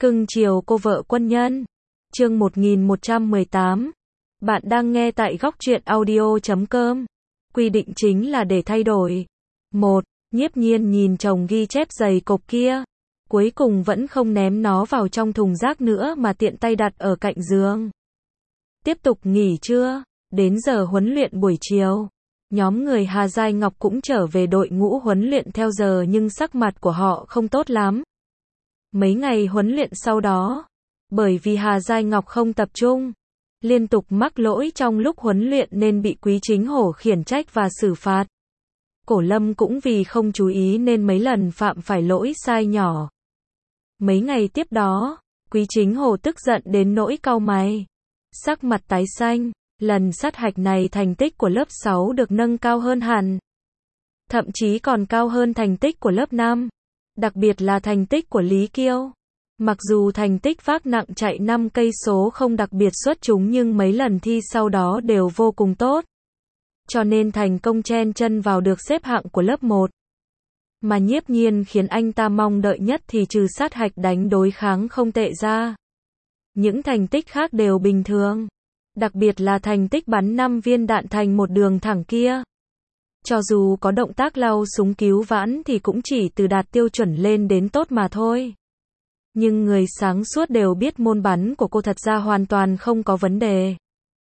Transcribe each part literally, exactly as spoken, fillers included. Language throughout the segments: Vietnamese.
Cưng chiều cô vợ quân nhân. Chương một nghìn một trăm mười tám. Bạn đang nghe tại góc truyện audio chấm com. Quy định chính là để thay đổi. một. Nhiếp Nhiên nhìn chồng ghi chép dày cộp kia, cuối cùng vẫn không ném nó vào trong thùng rác nữa mà tiện tay đặt ở cạnh giường. Tiếp tục nghỉ trưa, đến giờ huấn luyện buổi chiều. Nhóm người Hà Giai Ngọc cũng trở về đội ngũ huấn luyện theo giờ nhưng sắc mặt của họ không tốt lắm. Mấy ngày huấn luyện sau đó, bởi vì Hà Giai Ngọc không tập trung, liên tục mắc lỗi trong lúc huấn luyện nên bị Quý Chính Hổ khiển trách và xử phạt. Cổ Lâm cũng vì không chú ý nên mấy lần phạm phải lỗi sai nhỏ. Mấy ngày tiếp đó, Quý Chính Hổ tức giận đến nỗi cau mày, sắc mặt tái xanh. Lần sát hạch này thành tích của lớp sáu được nâng cao hơn hẳn, thậm chí còn cao hơn thành tích của lớp năm, đặc biệt là thành tích của Lý Kiêu. Mặc dù thành tích vác nặng chạy năm cây số không đặc biệt xuất chúng nhưng mấy lần thi sau đó đều vô cùng tốt, cho nên thành công chen chân vào được xếp hạng của lớp một. Mà Nhiếp Nhiên khiến anh ta mong đợi nhất thì trừ sát hạch đánh đối kháng không tệ ra, những thành tích khác đều bình thường. Đặc biệt là thành tích bắn năm viên đạn thành một đường thẳng kia. Cho dù có động tác lau súng cứu vãn thì cũng chỉ từ đạt tiêu chuẩn lên đến tốt mà thôi. Nhưng người sáng suốt đều biết môn bắn của cô thật ra hoàn toàn không có vấn đề.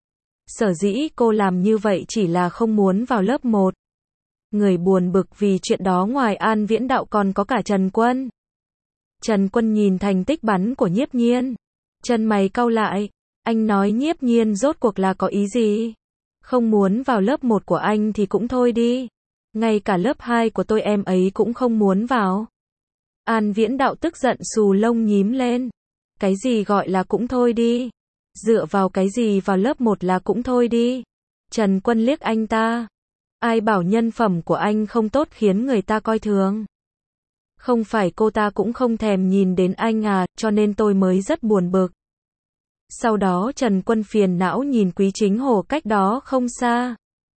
Sở dĩ cô làm như vậy chỉ là không muốn vào lớp một. Người buồn bực vì chuyện đó ngoài An Viễn Đạo còn có cả Trần Quân. Trần Quân nhìn thành tích bắn của Nhiếp Nhiên, chân mày cau lại. Anh nói Nhiếp Nhiên rốt cuộc là có ý gì? Không muốn vào lớp một của anh thì cũng thôi đi. Ngay cả lớp hai của tôi em ấy cũng không muốn vào. An Viễn Đạo tức giận xù lông nhím lên. Cái gì gọi là cũng thôi đi? Dựa vào cái gì vào lớp một là cũng thôi đi? Trần Quân liếc anh ta. Ai bảo nhân phẩm của anh không tốt khiến người ta coi thường? Không phải cô ta cũng không thèm nhìn đến anh à, cho nên tôi mới rất buồn bực. Sau đó Trần Quân phiền não nhìn Quý Chính Hổ cách đó không xa.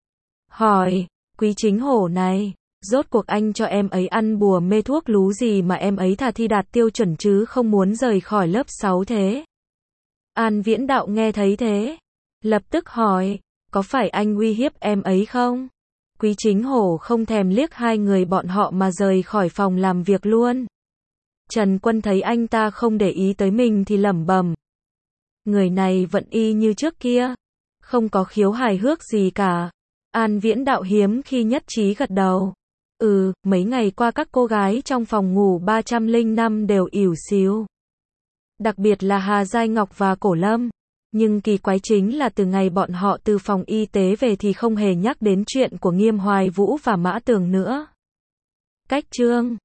Hỏi, Quý Chính Hổ này, rốt cuộc anh cho em ấy ăn bùa mê thuốc lú gì mà em ấy thà thi đạt tiêu chuẩn chứ không muốn rời khỏi lớp sáu thế? An Viễn Đạo nghe thấy thế, lập tức hỏi, có phải anh uy hiếp em ấy không? Quý Chính Hổ không thèm liếc hai người bọn họ mà rời khỏi phòng làm việc luôn. Trần Quân thấy anh ta không để ý tới mình thì lẩm bẩm. Người này vẫn y như trước kia, không có khiếu hài hước gì cả. An Viễn Đạo hiếm khi nhất trí gật đầu. Ừ, mấy ngày qua các cô gái trong phòng ngủ ba trăm lẻ năm đều ỉu xìu. Đặc biệt là Hà Giai Ngọc và Cổ Lâm. Nhưng kỳ quái chính là từ ngày bọn họ từ phòng y tế về thì không hề nhắc đến chuyện của Nghiêm Hoài Vũ và Mã Tường nữa. Cách chương